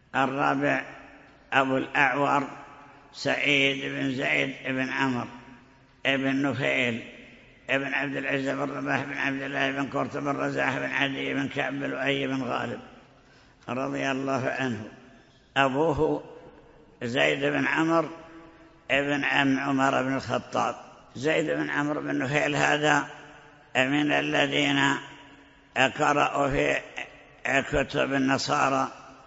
الرابع أبو الأعور سعيد بن زيد بن عمرو بن نفيل بن عبد العزة بن رباح بن عبد الله بن قرط بن رزاح بن عدي بن كعب بن لؤي بن غالب رضي الله عنه. أبوه زيد بن عمرو ابن عم عمر بن الخطاب. زيد بن عمرو بن نفيل هذا من الذين قرأوا في كتب النصارى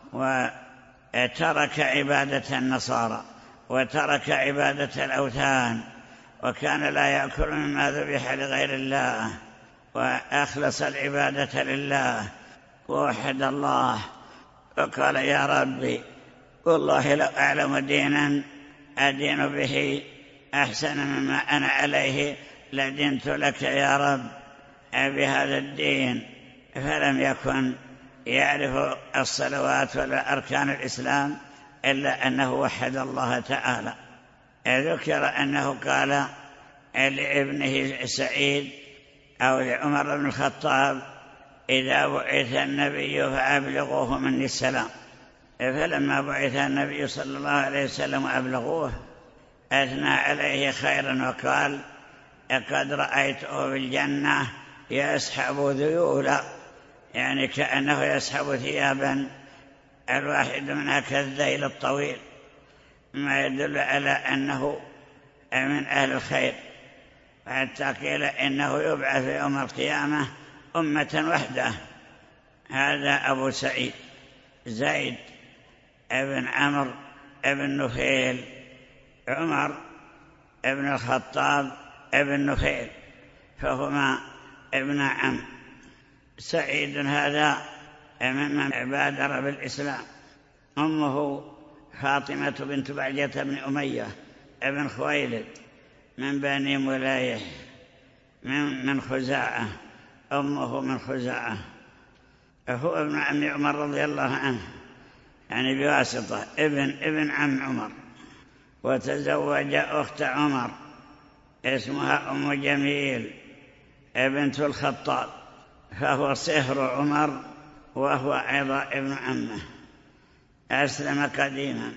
وترك عبادة النصارى وترك عبادة الأوثان، وكان لا يأكل مما ذبح لغير الله، وأخلص العبادة لله ووحد الله، وقال يا ربي والله لو أعلم دينا أدين به أحسن مما أنا عليه لدينت لك يا رب بهذا الدين. فلم يكن يعرف الصلوات ولا أركان الإسلام إلا أنه وحد الله تعالى. ذكر أنه قال لابنه سعيد أو لعمر بن الخطاب إذا بعث النبي فأبلغوه مني السلام. فلما بعث النبي صلى الله عليه وسلم وأبلغوه أثنى عليه خيرا وقال قد رأيته في الجنة يسحب ذيولا، يعني كأنه يسحب ثيابا الواحد منها كالذيل الطويل، ما يدل على أنه من أهل الخير، حتى قيل إنه يبعث يوم القيامة أمة وحده. هذا أبو سعيد زيد ابن عمرو ابن نفيل عمر ابن الخطاب ابن نفيل، فهما ابن عم. سعيد هذا ممن بادر بالإسلام. أمه فاطمة بنت بعجة بن أمية ابن خويلد من بني ملايه من خزاعة، أمه من خزاعة. هو ابن عم عمر رضي الله عنه، يعني بواسطة ابن عم عمر. وتزوج أخت عمر اسمها أم جميل بنت الخطاب، فهو صهر عمر وهو أيضا ابن عمه. أسلم قديما،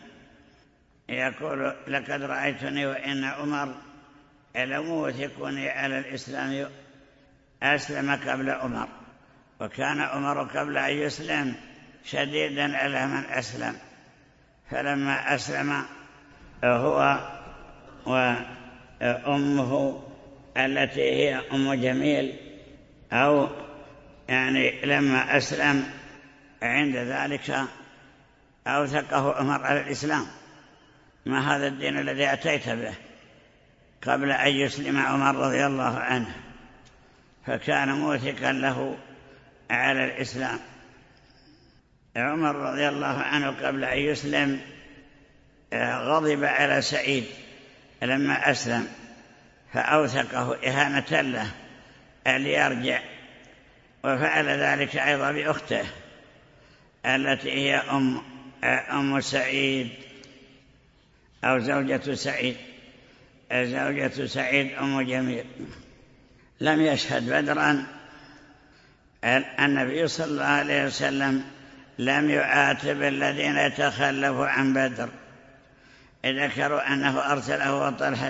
يقول لقد رأيتني وإن عمر لموثقني على الإسلام. أسلم قبل عمر، وكان عمر قبل أن يسلم شديدا على من أسلم، فلما أسلم هو وأمه التي هي أم جميل، أو يعني لما أسلم عند ذلك أوثقه عمر على الإسلام. ما هذا الدين الذي أتيت به؟ قبل أن يسلم عمر رضي الله عنه، فكان موثقا له على الإسلام. عمر رضي الله عنه قبل أن يسلم غضب على سعيد لما أسلم، فأوثقه إهانة له ليرجع، وفعل ذلك أيضا بأخته التي هي أم سعيد أو زوجة سعيد أم جميل. لم يشهد بدرا. النبي صلى الله عليه وسلم لم يعاتب الذين يتخلفوا عن بدر. ذكروا أنه أرسله وطلحة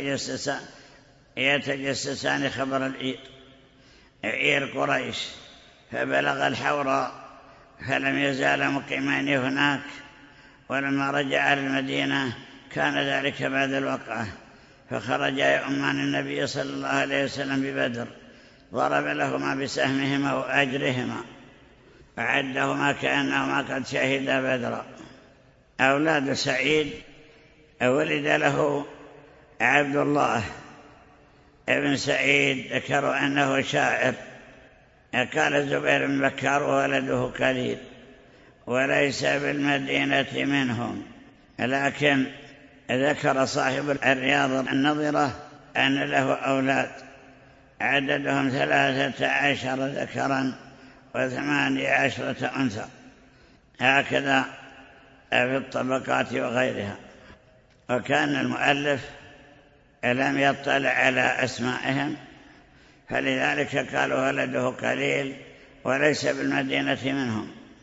يتجسسان خبر عير قريش، فبلغ الحوراء فلم يزال مقيمين هناك. ولما رجع المدينة كان ذلك بعد الوقعة، فخرج يؤمان النبي صلى الله عليه وسلم ببدر، ضرب لهما بسهمهما وأجرهما، أعدهما كأنهما قد شهدا بدرا. أولاد سعيد ولد له عبد الله ابن سعيد، ذكروا أنه شاعر. قال زبير بن بكار وولده قليل وليس بالمدينة منهم، لكن ذكر صاحب الرياض النظرة أن له أولاد عددهم 13 ذكرا و18 أنثى، هكذا في الطبقات وغيرها. وكان المؤلف لم يطلع على أسمائهم، فلذلك قالوا ولده قليل وليس بالمدينة منهم.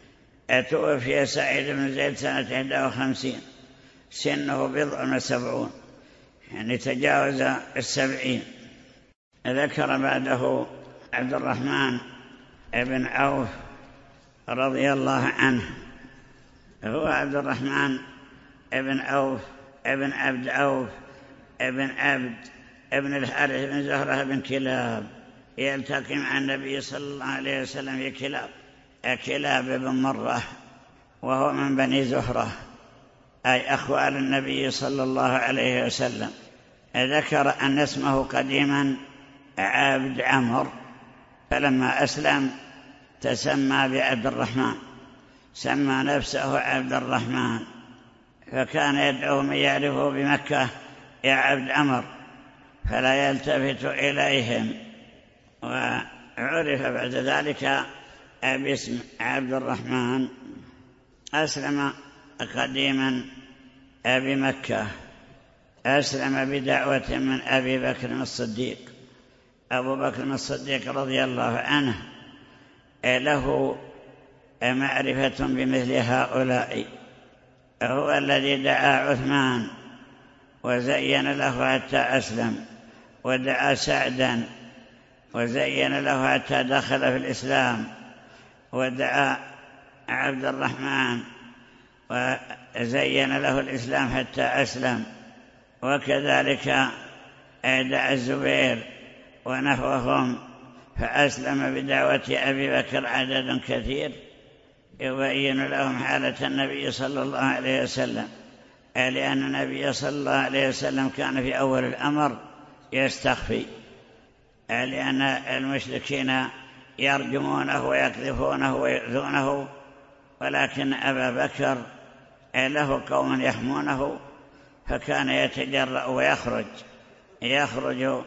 توفي سعيد بن زيد سنة 51، سنه 70، يعني تجاوز 70. ذكر بعده عبد الرحمن بن عوف رضي الله عنه. هو عبد الرحمن بن عوف ابن عبد عوف ابن عبد ابن الحارث بن زهرة بن كلاب، يلتقي مع النبي صلى الله عليه وسلم في كلاب بن مرة، وهو من بني زهرة، أي أخوال النبي صلى الله عليه وسلم. ذكر أن اسمه قديما عبد عمرو، فلما أسلم تسمى بعبد الرحمن، سمى نفسه عبد الرحمن، فكان يدعو من يعرفه بمكة يا عبد عمرو، فلا يلتفت إليهم، وعرف بعد ذلك باسم عبد الرحمن. أسلم قديما بمكة، أسلم بدعوة من أبي بكر الصديق. أبو بكر الصديق رضي الله عنه له معرفة بمثل هؤلاء، هو الذي دعا عثمان وزين له حتى أسلم، ودعا سعدا وزين له حتى دخل في الإسلام، ودعا عبد الرحمن وزين له الإسلام حتى أسلم، وكذلك دعا الزبير ونحوهم فأسلم بدعوة أبي بكر عدد كثير يبين لهم حالة النبي صلى الله عليه وسلم، لأن النبي صلى الله عليه وسلم كان في أول الأمر يستخفي، لأن المشركين يرجمونه ويقذفونه ويؤذونه، ولكن أبا بكر له قوم يحمونه، فكان يتجرأ ويخرج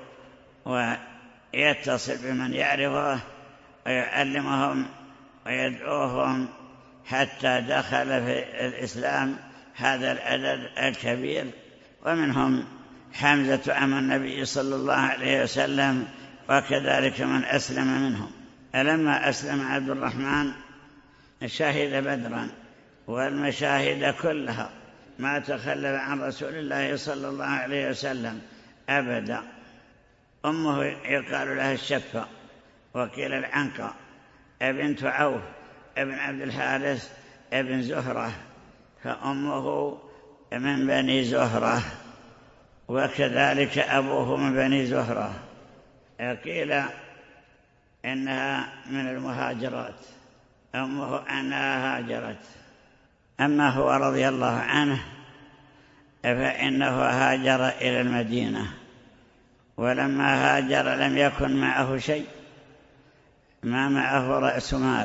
ويتصل بمن يعرفه ويعلمهم ويدعوهم حتى دخل في الإسلام هذا العدد الكبير، ومنهم حمزة عم النبي صلى الله عليه وسلم، وكذلك من أسلم منهم. لما أسلم عبد الرحمن شهد بدرا، والمشاهد كلها ما تخلف عن رسول الله صلى الله عليه وسلم أبدا. أمه يقال لها الشفة، وكيل العنقى، بنت عوف ابن عبد الحارث ابن زهرة، فأمه من بني زهرة، وكذلك أبوه من بني زهرة. قيل إنها من المهاجرات، أمه أنها هاجرت. أما هو رضي الله عنه فإنه هاجر إلى المدينة، ولما هاجر لم يكن معه شيء، ما معه رأس مال،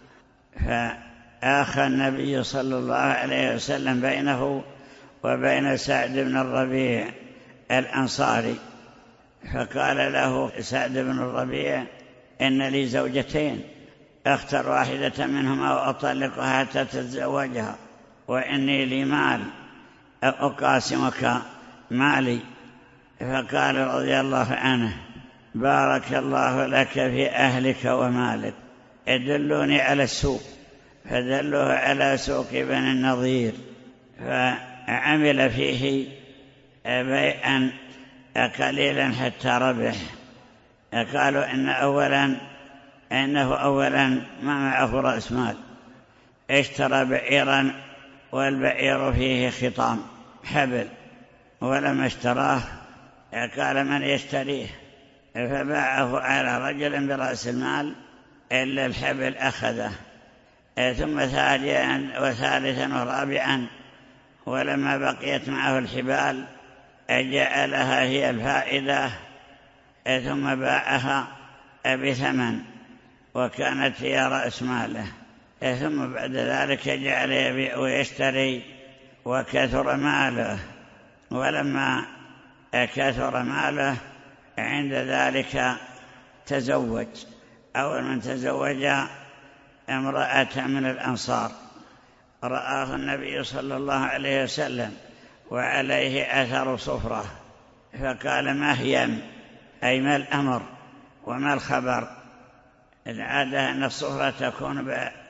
فآخى النبي صلى الله عليه وسلم بينه وبين سعد بن الربيع الأنصاري، فقال له سعد بن الربيع إن لي زوجتين، اختر واحدة منهما وأطلقها حتى تتزوجها، وإني لي مال أقاسمك مالي. فقال رضي الله عنه بارك الله لك في أهلك ومالك، ادلوني على السوق، فدلوه على سوق بني النضير، فعمل فيه بيعا قليلا حتى ربح. قالوا إنه أولا ما معه رأس مال، اشترى بعيرا والبعير فيه خطام حبل، ولما اشتراه قال من يشتريه، فباعه على رجل برأس المال إلا الحبل أخذه، ثم ثانيا وثالثا ورابعا، ولما بقيت معه الحبال جعلها هي الفائدة، ثم باعها بثمن وكانت هي رأس ماله، ثم بعد ذلك جعل يبيع ويشتري وكثر ماله. ولما كثر ماله عند ذلك تزوج. أول من تزوج امرأة من الأنصار، رآه النبي صلى الله عليه وسلم وعليه أثر صفرة، فقال ما هي، أي ما الأمر وما الخبر؟ العادة أن الصفرة تكون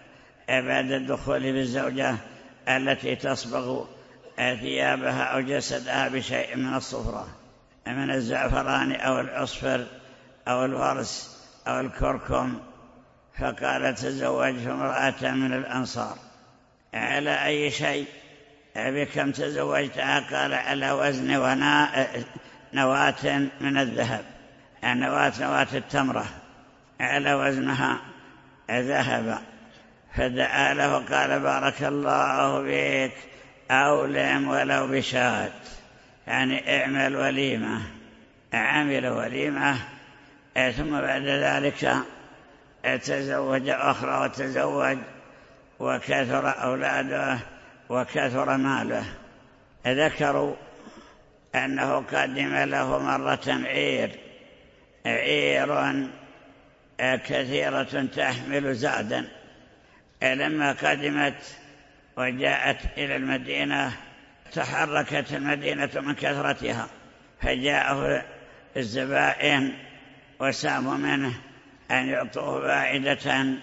بعد الدخول بالزوجة التي تصبغ ثيابها أو جسدها بشيء من الصفرة من الزعفران أو العصفر أو الورس أو الكركم، فقال تزوجت امرأة من الأنصار. على أي شيء؟ بكم تزوجتها؟ قال على وزن نواة من الذهب، نواة التمرة على وزنها ذهب. فدعا له قال بارك الله بك، أولم ولو بشاة، يعني اعمل وليمة. عمل وليمة، ثم بعد ذلك تزوج أخرى وتزوج، وكثر أولاده وكثر ماله. ذكروا أنه قدم له مرة عير كثيرة تحمل زادا. لما قدمت وجاءت إلى المدينة تحركت المدينة من كثرتها، فجاءه الزبائن وساموا منه أن يعطوه فائدة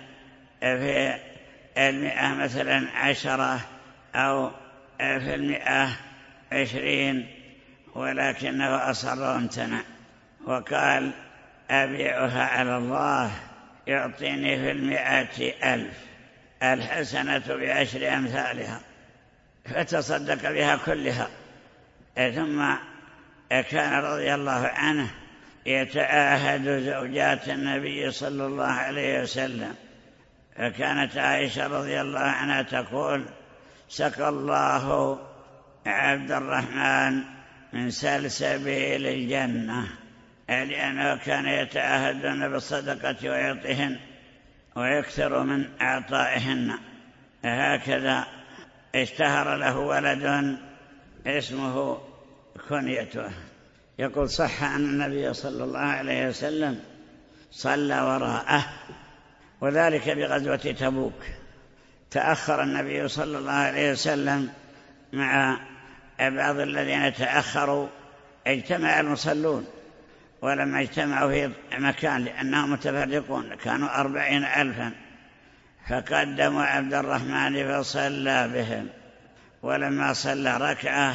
في 100 مثلا 10 أو في 120، ولكنه أصر وامتنع وقال أبيعها على الله يعطيني في 100,000، الحسنة ب10 أمثالها، فتصدق بها كلها. ثم كان رضي الله عنه يتعاهد زوجات النبي صلى الله عليه وسلم، فكانت عائشة رضي الله عنها تقول سقى الله عبد الرحمن من سلسبيل الجنة، لأنه كان يتعاهدون بالصدقة ويعطيهن ويكثر من أعطائهن. هكذا اشتهر له ولد اسمه كنيته. يقول صح أن النبي صلى الله عليه وسلم صلى وراءه، وذلك بغزوة تبوك. تأخر النبي صلى الله عليه وسلم مع بعض الذين تأخروا، اجتمع المصلون، ولما اجتمعوا في مكان لأنهم متفرقون كانوا 40,000، فقدموا عبد الرحمن فصلى بهم. ولما صلى ركعة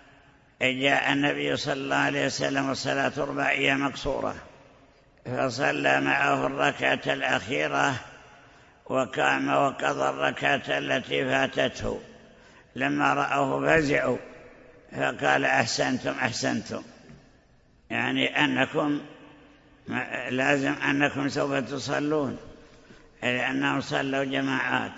جاء النبي صلى الله عليه وسلم والصلاة رباعية مقصورة، فصلى معه الركعة الأخيرة وقام وقضى الركعة التي فاتته. لما رأوه فزعوا، فقال أحسنتم، يعني أنكم لازم أنكم سوف تصلون، لأنهم صلوا جماعات.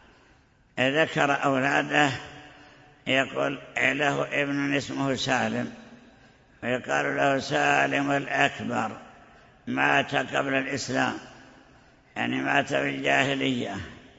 ذكر أولاده، يقول له ابن اسمه سالم، ويقال له سالم الأكبر، مات قبل الإسلام، يعني مات في الجاهلية.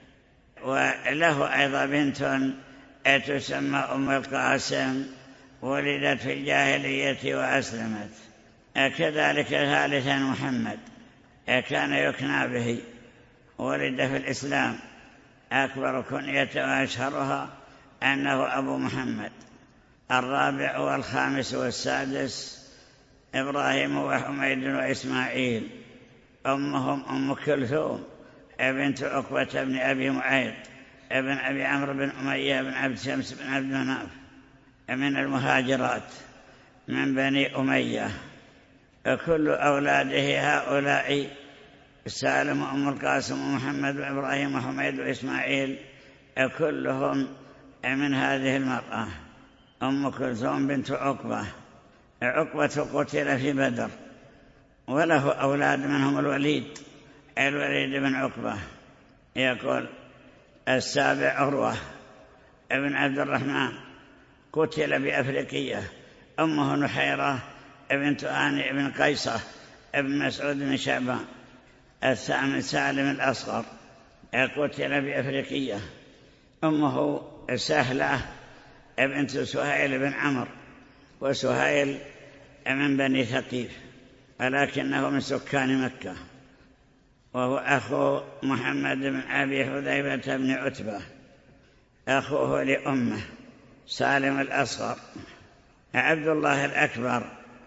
وله أيضا بنت تسمى أم القاسم، ولدت في الجاهلية وأسلمت. كذلك ثالثا محمد كان يكنى به، ولد في الإسلام، أكبر كنية وأشهرها أنه أبو محمد. الرابع والخامس والسادس إبراهيم وحميد وإسماعيل. أمهم أم كلثوم بنت عقبة بن أبي معيط ابن أبي عمرو بن أمية بن عبد شمس بن عبد مناف، من المهاجرات من بني أمية. كل أولاده هؤلاء سالم وأم القاسم ومحمد وإبراهيم وحميد وإسماعيل كلهم من هذه المرأة أم كلثوم بنت عقبة. عقبة قتل في بدر، وله أولاد منهم الوليد بن عقبة. يقول السابع عروة ابن عبد الرحمن، قتل بأفريقية. أمه نحيرة بنت آني بن قيصة ابن مسعود بن شعبان. الثامن سالم الأصغر، قتل بأفريقية. أمه سهلة بنت سهيل بن عمرو، وسهيل من بني ثقيف، ولكنه من سكان مكة، وهو أخو محمد بن أبي حذيفة بن عتبة، أخوه لأمه. سالم الأصغر. عبد الله الأكبر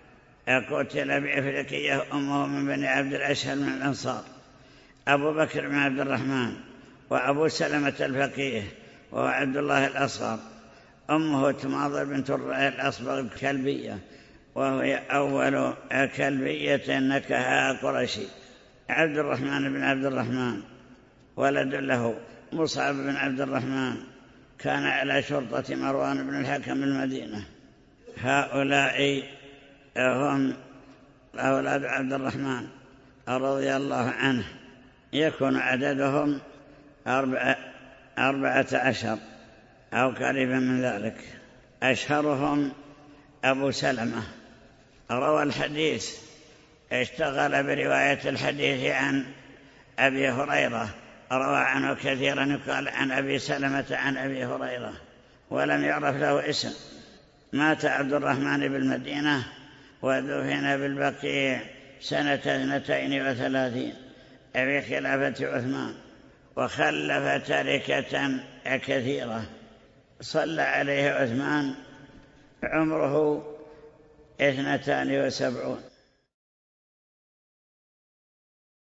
قتل بأفريقية، أمه من بني عبد الأشهل من الأنصار. أبو بكر بن عبد الرحمن وأبو سلمة الفقيه وهو عبد الله الأصغر. أمه تماضر بنت الأصبغ الكلبية، وهي أول كلبية نكهها قرشي. عبد الرحمن بن عبد الرحمن ولد له مصعب بن عبد الرحمن، كان على شرطة مروان بن الحكم المدينة. هؤلاء هم أولاد عبد الرحمن رضي الله عنه، يكون عددهم 14 أو قريبا من ذلك. أشهرهم أبو سلمة، روى الحديث، اشتغل برواية الحديث عن أبي هريرة، روى عنه كثيرا، يقال عن أبي سلمة عن أبي هريرة، ولم يعرف له اسم. مات عبد الرحمن بالمدينة ودفن بالبقيع سنة 32 في خلافة عثمان، وخلف تركة كثيرة. صلى عليه عثمان عمره 72.